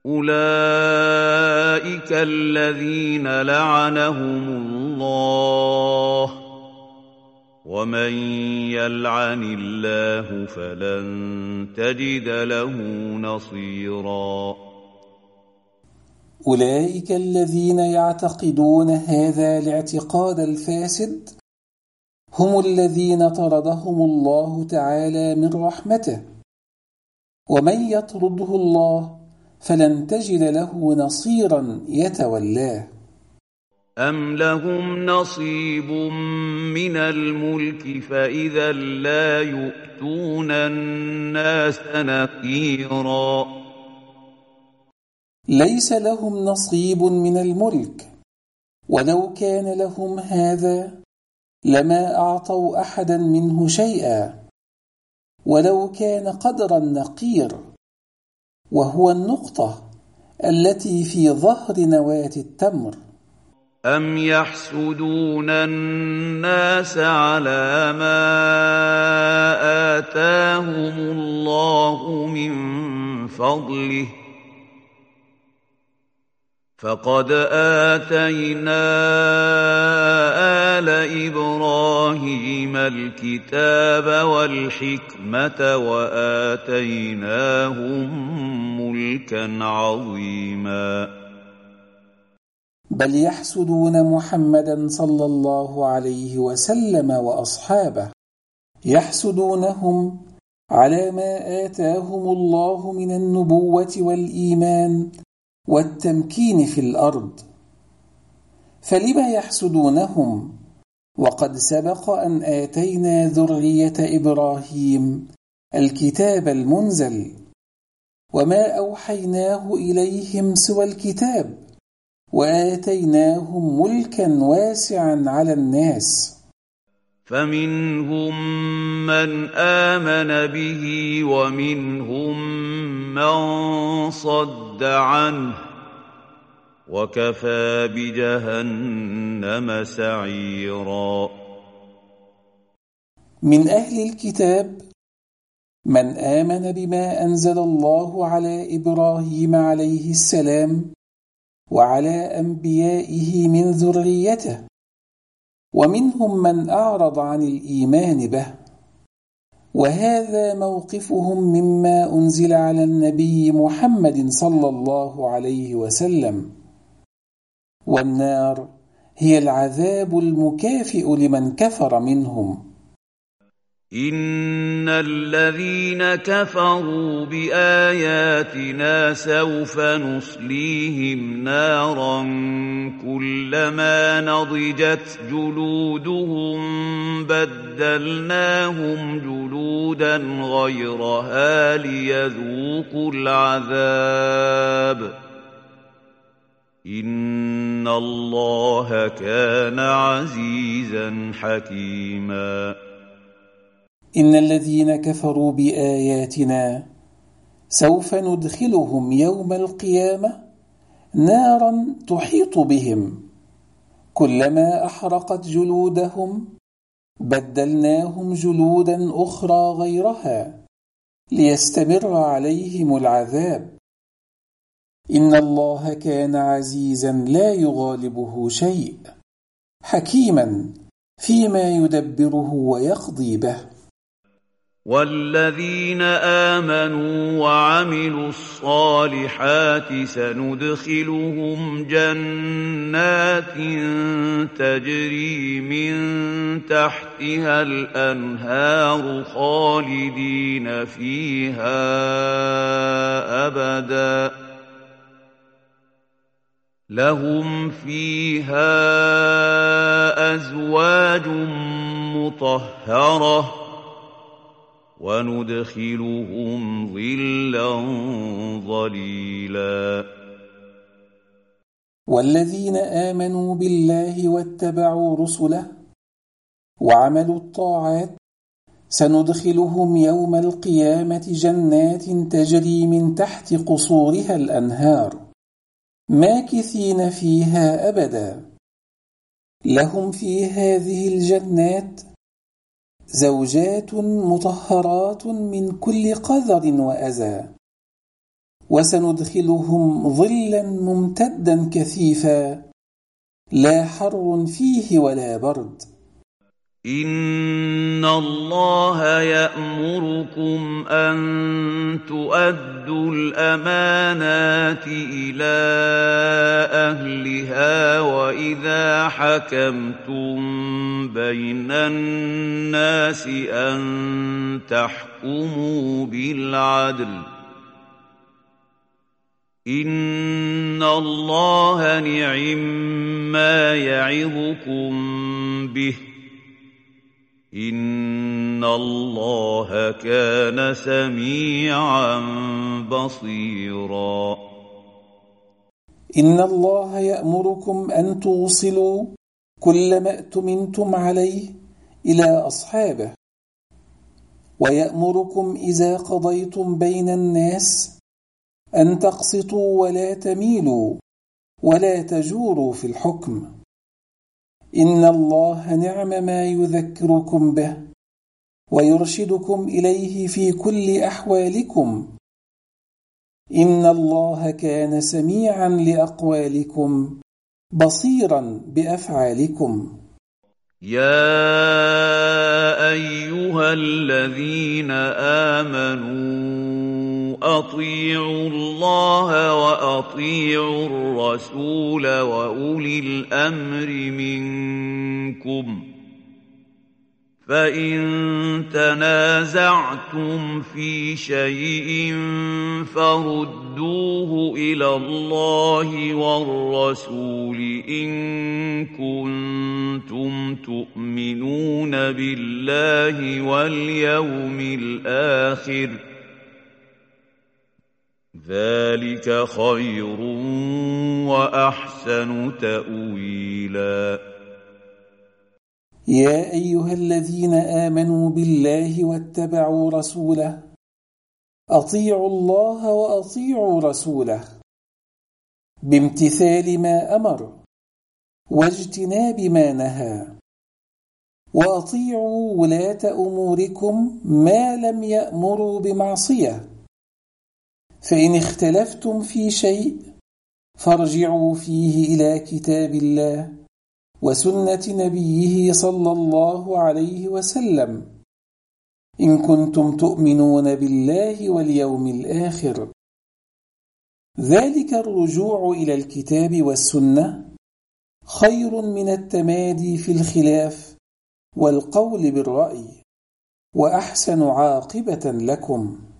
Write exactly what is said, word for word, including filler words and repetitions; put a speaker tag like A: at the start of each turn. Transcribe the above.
A: أولئك الذين لعنهم الله ومن يلعن الله فلن تجد له نصيرا.
B: أولئك الذين يعتقدون هذا الاعتقاد الفاسد هم الذين طردهم الله تعالى من رحمته، ومن يطرده الله فلن تجد له نصيرا يتولاه.
A: أم لهم نصيب من الملك فإذا لا يؤتون الناس نقيرا.
B: ليس لهم نصيب من الملك، ولو كان لهم هذا لما أعطوا أحدا منه شيئا، ولو كان قدر النقير، وهو النقطة التي في ظهر نواة التمر.
A: أم يحسدون الناس على ما آتاهم الله من فضله فقد آتينا آل إبراهيم الكتاب والحكمة وآتيناهم ملكا عظيما.
B: بل يحسدون محمدا صلى الله عليه وسلم وأصحابه، يحسدونهم على ما آتاهم الله من النبوة والإيمان والتمكين في الأرض. فلما يحسدونهم وقد سبق أن آتينا ذرية إبراهيم الكتاب المنزل، وما أوحيناه إليهم سوى الكتاب، وآتيناهم ملكا واسعا على الناس.
A: فمنهم من آمن به ومنهم من صد عنه وكفى بجهنم سعيرا.
B: من أهل الكتاب من آمن بما أنزل الله على إبراهيم عليه السلام وعلى أنبيائه من ذريته، ومنهم من أعرض عن الإيمان به، وهذا موقفهم مما أنزل على النبي محمد صلى الله عليه وسلم. والنار هي العذاب المكافئ لمن كفر منهم.
A: إن الذين كفروا بآياتنا سوف نصليهم نارا كلما نضجت جلودهم بدلناهم جلودا غيرها ليذوقوا العذاب إن الله كان عزيزا حكيما.
B: إن الذين كفروا بآياتنا سوف ندخلهم يوم القيامة نارا تحيط بهم كلما أحرقت جلودهم بدلناهم جلودا أخرى غيرها ليستمر عليهم العذاب إن الله كان عزيزا لا يغالبه شيء حكيما فيما يدبره ويقضي به.
A: والذين آمنوا وعملوا الصالحات سندخلهم جنات تجري من تحتها الأنهار خالدين فيها أبدا لهم فيها أزواج مطهرة وندخلهم ظلا ظليلا.
B: والذين آمنوا بالله واتبعوا رسله وعملوا الطاعات سندخلهم يوم القيامة جنات تجري من تحت قصورها الأنهار ماكثين فيها أبدا لهم في هذه الجنات زوجات مطهرات من كل قذر وأذى وسندخلهم ظلا ممتدا كثيفا لا حر فيه ولا برد.
A: إن الله يأمركم أن تؤدوا الأمانات إلى أهلها وإذا حكمتم بين الناس أن تحكموا بالعدل إن الله نعما يعظكم به إن الله كان سميعا بصيرا.
B: إن الله يأمركم أن توصلوا كل ما اؤتمنتم عليه إلى أصحابه، ويأمركم إذا قضيتم بين الناس أن تقسطوا ولا تميلوا ولا تجوروا في الحكم. إن الله نعم ما يذكركم به ويرشدكم إليه في كل أحوالكم. إن الله كان سميعا لأقوالكم بصيرا بأفعالكم.
A: يا أيها الذين آمنوا أطيعوا الله وأطيعوا الرسول وأولي الأمر منكم فإن تنازعتم في شيء فردوه إلى الله والرسول إن كنتم تؤمنون بالله واليوم الآخر ذلك خير وأحسن تأويلا.
B: يا أيها الذين آمنوا بالله واتبعوا رسوله أطيعوا الله وأطيعوا رسوله بامتثال ما أمر واجتناب ما نهى، وأطيعوا ولاة أموركم ما لم يأمروا بمعصية، فإن اختلفتم في شيء فارجعوا فيه إلى كتاب الله وسنة نبيه صلى الله عليه وسلم إن كنتم تؤمنون بالله واليوم الآخر. ذلك الرجوع إلى الكتاب والسنة خير من التمادي في الخلاف والقول بالرأي، وأحسن عاقبة لكم.